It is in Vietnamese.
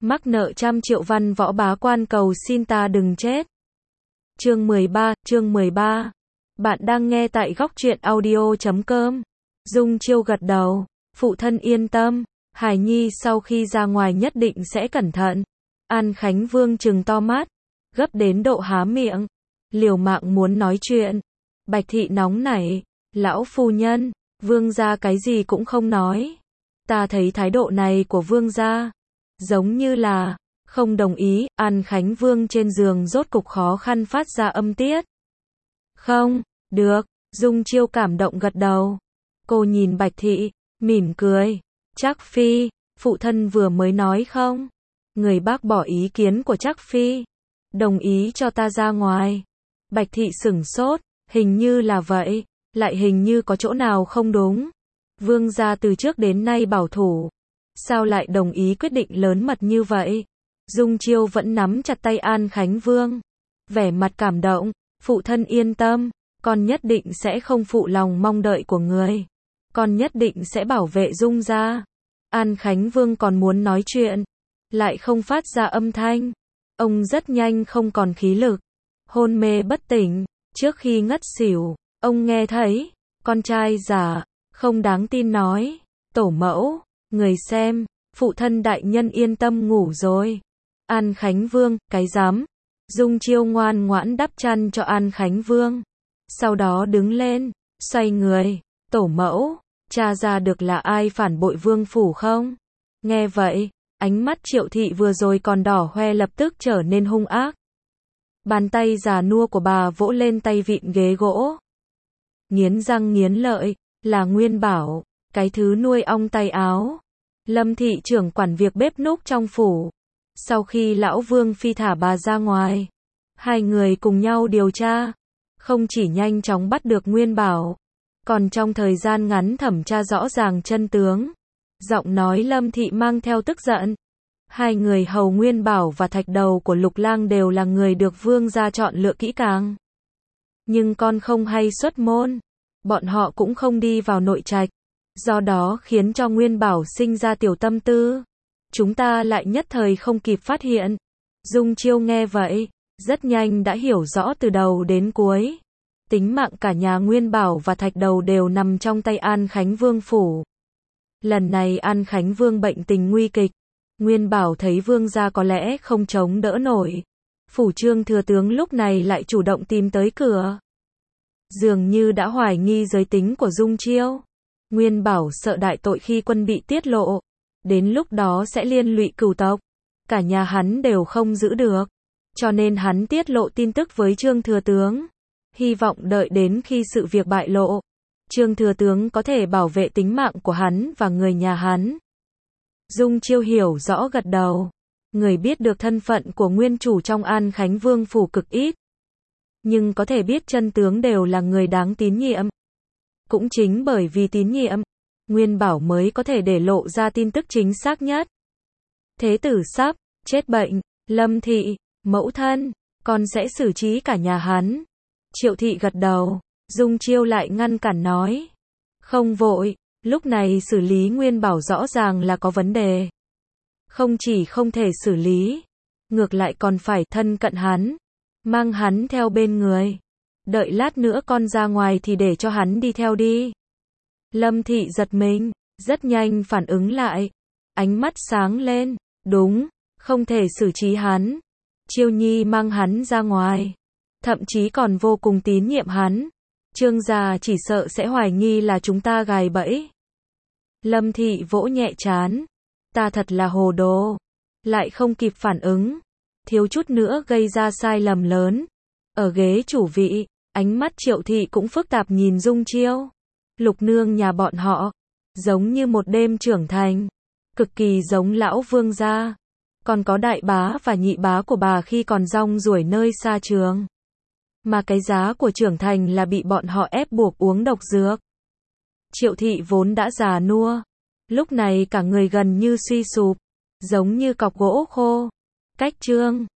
mắc nợ 100 triệu văn võ bá quan cầu xin ta đừng chết. Chương 13. Bạn đang nghe tại góc truyện audio.com. Dung Chiêu gật đầu, phụ thân yên tâm, Hải Nhi sau khi ra ngoài nhất định sẽ cẩn thận. An Khánh Vương trừng to mắt, gấp đến độ há miệng, liều mạng muốn nói chuyện. Bạch thị nóng nảy, lão phu nhân, vương gia cái gì cũng không nói. Ta thấy thái độ này của vương gia giống như là không đồng ý. An Khánh Vương trên giường rốt cục khó khăn phát ra âm tiết. Không, được, Dung Chiêu cảm động gật đầu. Cô nhìn Bạch thị, mỉm cười. Trác phi, phụ thân vừa mới nói không? Người bác bỏ ý kiến của Trác phi, đồng ý cho ta ra ngoài. Bạch thị sửng sốt, hình như là vậy, lại hình như có chỗ nào không đúng. Vương gia từ trước đến nay bảo thủ, sao lại đồng ý quyết định lớn mật như vậy? Dung Chiêu vẫn nắm chặt tay An Khánh Vương, vẻ mặt cảm động. Phụ thân yên tâm, con nhất định sẽ không phụ lòng mong đợi của người. Con nhất định sẽ bảo vệ Dung gia. An Khánh Vương còn muốn nói chuyện, lại không phát ra âm thanh. Ông rất nhanh không còn khí lực, hôn mê bất tỉnh. Trước khi ngất xỉu, ông nghe thấy con trai già không đáng tin nói: tổ mẫu, người xem, phụ thân đại nhân yên tâm ngủ rồi. An Khánh Vương, cái dám. Dung Chiêu ngoan ngoãn đắp chăn cho An Khánh Vương, sau đó đứng lên, xoay người. Tổ mẫu, tra ra được là ai phản bội vương phủ không? Nghe vậy, ánh mắt Triệu thị vừa rồi còn đỏ hoe lập tức trở nên hung ác. Bàn tay già nua của bà vỗ lên tay vịn ghế gỗ, nghiến răng nghiến lợi: là Nguyên Bảo, cái thứ nuôi ong tay áo. Lâm thị trưởng quản việc bếp núc trong phủ. Sau khi lão Vương Phi thả bà ra ngoài, hai người cùng nhau điều tra, không chỉ nhanh chóng bắt được Nguyên Bảo, còn trong thời gian ngắn thẩm tra rõ ràng chân tướng. Giọng nói Lâm thị mang theo tức giận. Hai người hầu Nguyên Bảo và thạch đầu của Lục Lang đều là người được vương gia chọn lựa kỹ càng. Nhưng con không hay xuất môn, bọn họ cũng không đi vào nội trạch, do đó khiến cho Nguyên Bảo sinh ra tiểu tâm tư. Chúng ta lại nhất thời không kịp phát hiện. Dung Chiêu nghe vậy, rất nhanh đã hiểu rõ từ đầu đến cuối. Tính mạng cả nhà Nguyên Bảo và thạch đầu đều nằm trong tay An Khánh Vương phủ. Lần này An Khánh Vương bệnh tình nguy kịch. Nguyên Bảo thấy vương gia có lẽ không chống đỡ nổi. Phủ Trương thừa tướng lúc này lại chủ động tìm tới cửa, dường như đã hoài nghi giới tính của Dung Chiêu. Nguyên Bảo sợ đại tội khi quân bị tiết lộ, đến lúc đó sẽ liên lụy cửu tộc, cả nhà hắn đều không giữ được, cho nên hắn tiết lộ tin tức với Trương thừa tướng, hy vọng đợi đến khi sự việc bại lộ, Trương thừa tướng có thể bảo vệ tính mạng của hắn và người nhà hắn. Dung Chiêu hiểu rõ gật đầu. Người biết được thân phận của nguyên chủ trong An Khánh Vương phủ cực ít, nhưng có thể biết chân tướng đều là người đáng tín nhiệm. Cũng chính bởi vì tín nhiệm, Nguyên Bảo mới có thể để lộ ra tin tức chính xác nhất. Thế tử sắp chết bệnh, Lâm thị, mẫu thân, con sẽ xử trí cả nhà hắn. Triệu thị gật đầu. Dung Chiêu lại ngăn cản nói: không vội, lúc này xử lý Nguyên Bảo rõ ràng là có vấn đề. Không chỉ không thể xử lý, ngược lại còn phải thân cận hắn, mang hắn theo bên người. Đợi lát nữa con ra ngoài thì để cho hắn đi theo đi. Lâm thị giật mình, rất nhanh phản ứng lại, ánh mắt sáng lên. Đúng, không thể xử trí hắn. Chiêu Nhi mang hắn ra ngoài, thậm chí còn vô cùng tín nhiệm hắn. Trương gia chỉ sợ sẽ hoài nghi là chúng ta gài bẫy. Lâm thị vỗ nhẹ trán. Ta thật là hồ đồ, lại không kịp phản ứng, thiếu chút nữa gây ra sai lầm lớn. Ở ghế chủ vị, ánh mắt Triệu thị cũng phức tạp nhìn Dung Chiêu. Lục nương nhà bọn họ, giống như một đêm trưởng thành, cực kỳ giống lão vương gia. Còn có đại bá và nhị bá của bà khi còn rong ruổi nơi xa trường. Mà cái giá của trưởng thành là bị bọn họ ép buộc uống độc dược. Triệu thị vốn đã già nua, lúc này cả người gần như suy sụp, giống như cọc gỗ khô. Cách Trương